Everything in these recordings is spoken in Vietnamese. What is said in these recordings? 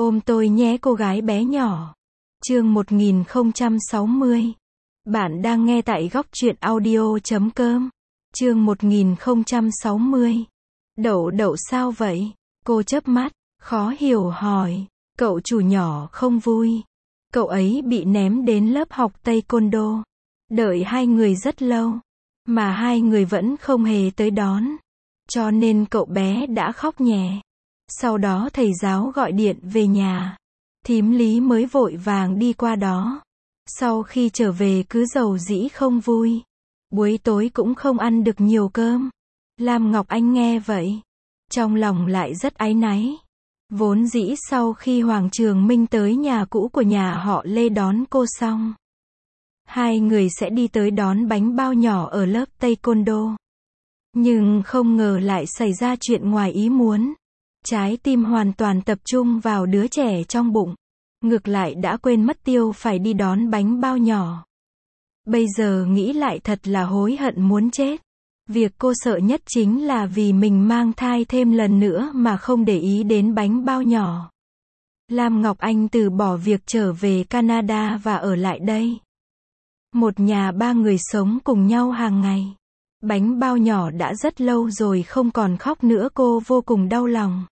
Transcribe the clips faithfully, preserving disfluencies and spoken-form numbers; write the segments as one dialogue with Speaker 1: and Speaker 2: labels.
Speaker 1: Ôm tôi nhé cô gái bé nhỏ. Chương một nghìn không trăm sáu mươi. Bạn đang nghe tại góc truyện audio chấm com. Chương một nghìn không trăm sáu mươi. Đậu đậu sao vậy? Cô chớp mắt, khó hiểu hỏi. Cậu chủ nhỏ không vui. Cậu ấy bị ném đến lớp học taekwondo. Đợi hai người rất lâu, mà hai người vẫn không hề tới đón. Cho nên cậu bé đã khóc nhè. Sau đó thầy giáo gọi điện về nhà. Thím Lý mới vội vàng đi qua đó. Sau khi trở về cứ rầu rĩ không vui. Buổi tối cũng không ăn được nhiều cơm. Lam Ngọc Anh nghe vậy, trong lòng lại rất áy náy. Vốn dĩ sau khi Hoàng Trường Minh tới nhà cũ của nhà họ Lê đón cô xong, hai người sẽ đi tới đón bánh bao nhỏ ở lớp taekwondo. Nhưng không ngờ lại xảy ra chuyện ngoài ý muốn. Trái tim hoàn toàn tập trung vào đứa trẻ trong bụng. Ngược lại đã quên mất tiêu phải đi đón bánh bao nhỏ. Bây giờ nghĩ lại thật là hối hận muốn chết. Việc cô sợ nhất chính là vì mình mang thai thêm lần nữa mà không để ý đến bánh bao nhỏ. Lam Ngọc Anh từ bỏ việc trở về Canada và ở lại đây. Một nhà ba người sống cùng nhau hàng ngày. Bánh bao nhỏ đã rất lâu rồi không còn khóc nữa, cô vô cùng đau lòng.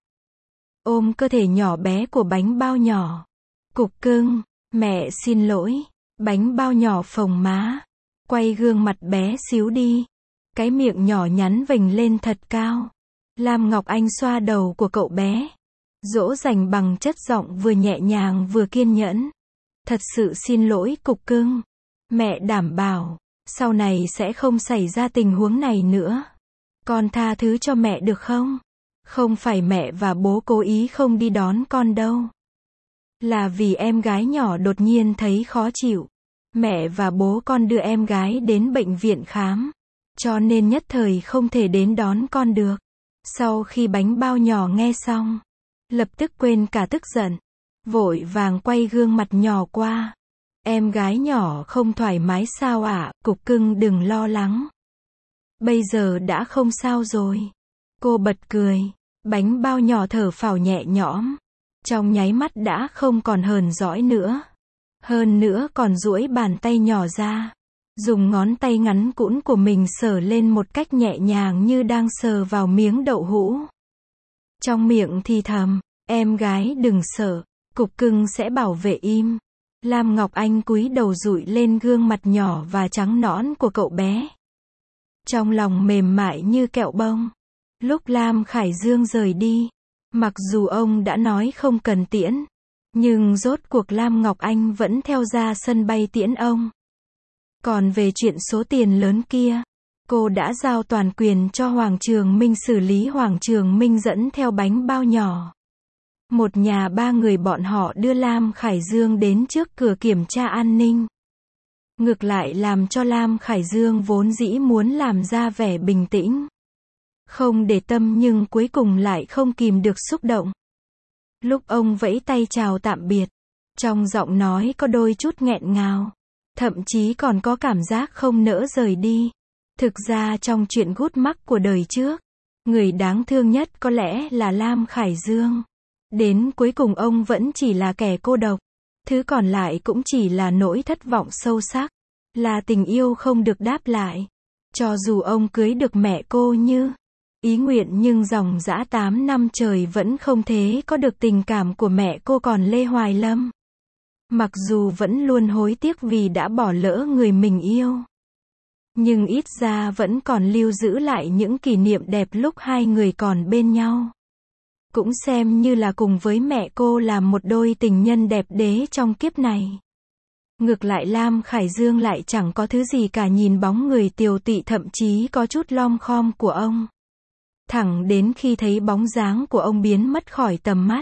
Speaker 1: Ôm cơ thể nhỏ bé của bánh bao nhỏ. Cục cưng, mẹ xin lỗi. Bánh bao nhỏ phồng má. Quay gương mặt bé xíu đi. Cái miệng nhỏ nhắn vểnh lên thật cao. Lam Ngọc Anh xoa đầu của cậu bé. Dỗ dành bằng chất giọng vừa nhẹ nhàng vừa kiên nhẫn. Thật sự xin lỗi cục cưng. Mẹ đảm bảo, sau này sẽ không xảy ra tình huống này nữa. Con tha thứ cho mẹ được không? Không phải mẹ và bố cố ý không đi đón con đâu. Là vì em gái nhỏ đột nhiên thấy khó chịu. Mẹ và bố con đưa em gái đến bệnh viện khám. Cho nên nhất thời không thể đến đón con được. Sau khi bánh bao nhỏ nghe xong, lập tức quên cả tức giận. Vội vàng quay gương mặt nhỏ qua. Em gái nhỏ không thoải mái sao ạ? À? Cục cưng đừng lo lắng. Bây giờ đã không sao rồi. Cô bật cười. Bánh bao nhỏ thở phào nhẹ nhõm. Trong nháy mắt đã không còn hờn dỗi nữa. Hơn nữa còn duỗi bàn tay nhỏ ra. Dùng ngón tay ngắn cũn của mình sờ lên một cách nhẹ nhàng như đang sờ vào miếng đậu hũ. Trong miệng thì thầm, em gái đừng sợ, cục cưng sẽ bảo vệ im. Lam Ngọc Anh cúi đầu dụi lên gương mặt nhỏ và trắng nõn của cậu bé. Trong lòng mềm mại như kẹo bông. Lúc Lam Khải Dương rời đi, mặc dù ông đã nói không cần tiễn, nhưng rốt cuộc Lam Ngọc Anh vẫn theo ra sân bay tiễn ông. Còn về chuyện số tiền lớn kia, cô đã giao toàn quyền cho Hoàng Trường Minh xử lý. Hoàng Trường Minh dẫn theo bánh bao nhỏ. Một nhà ba người bọn họ đưa Lam Khải Dương đến trước cửa kiểm tra an ninh. Ngược lại làm cho Lam Khải Dương vốn dĩ muốn làm ra vẻ bình tĩnh, không để tâm, nhưng cuối cùng lại không kìm được xúc động. Lúc ông vẫy tay chào tạm biệt, trong giọng nói có đôi chút nghẹn ngào. Thậm chí còn có cảm giác không nỡ rời đi. Thực ra trong chuyện gút mắc của đời trước, người đáng thương nhất có lẽ là Lam Khải Dương. Đến cuối cùng ông vẫn chỉ là kẻ cô độc. Thứ còn lại cũng chỉ là nỗi thất vọng sâu sắc. Là tình yêu không được đáp lại. Cho dù ông cưới được mẹ cô Như ý nguyện, nhưng dòng dã tám năm trời vẫn không thể có được tình cảm của mẹ cô còn Lê Hoài Lâm. Mặc dù vẫn luôn hối tiếc vì đã bỏ lỡ người mình yêu, nhưng ít ra vẫn còn lưu giữ lại những kỷ niệm đẹp lúc hai người còn bên nhau. Cũng xem như là cùng với mẹ cô làm một đôi tình nhân đẹp đẽ trong kiếp này. Ngược lại Lam Khải Dương lại chẳng có thứ gì cả, nhìn bóng người tiều tụy thậm chí có chút lom khom của ông. Thẳng đến khi thấy bóng dáng của ông biến mất khỏi tầm mắt,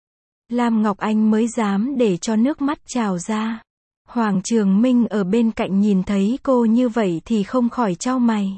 Speaker 1: Lam Ngọc Anh mới dám để cho nước mắt trào ra. Hoàng Trường Minh ở bên cạnh nhìn thấy cô như vậy thì không khỏi chau mày.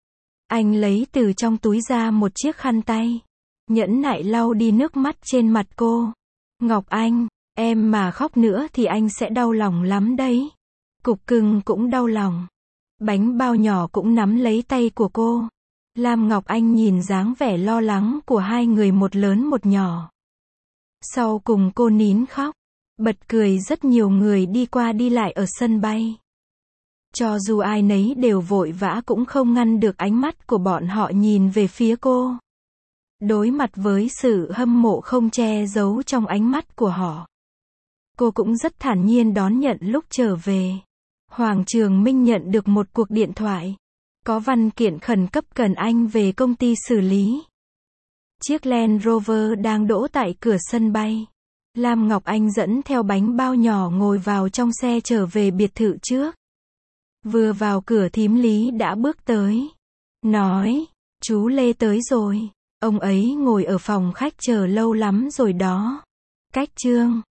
Speaker 1: Anh lấy từ trong túi ra một chiếc khăn tay, nhẫn nại lau đi nước mắt trên mặt cô. Ngọc Anh, em mà khóc nữa thì anh sẽ đau lòng lắm đấy. Cục cưng cũng đau lòng. Bánh bao nhỏ cũng nắm lấy tay của cô. Lam Ngọc Anh nhìn dáng vẻ lo lắng của hai người, một lớn một nhỏ. Sau cùng cô nín khóc, bật cười rất nhiều người đi qua đi lại ở sân bay. Cho dù ai nấy đều vội vã cũng không ngăn được ánh mắt của bọn họ nhìn về phía cô. Đối mặt với sự hâm mộ không che giấu trong ánh mắt của họ, cô cũng rất thản nhiên đón nhận lúc trở về. Hoàng Trường Minh nhận được một cuộc điện thoại. Có văn kiện khẩn cấp cần anh về công ty xử lý. Chiếc Land Rover đang đỗ tại cửa sân bay. Lam Ngọc Anh dẫn theo bánh bao nhỏ ngồi vào trong xe trở về biệt thự trước. Vừa vào cửa thím Lý đã bước tới. Nói, chú Lê tới rồi. Ông ấy ngồi ở phòng khách chờ lâu lắm rồi đó. Cách Trương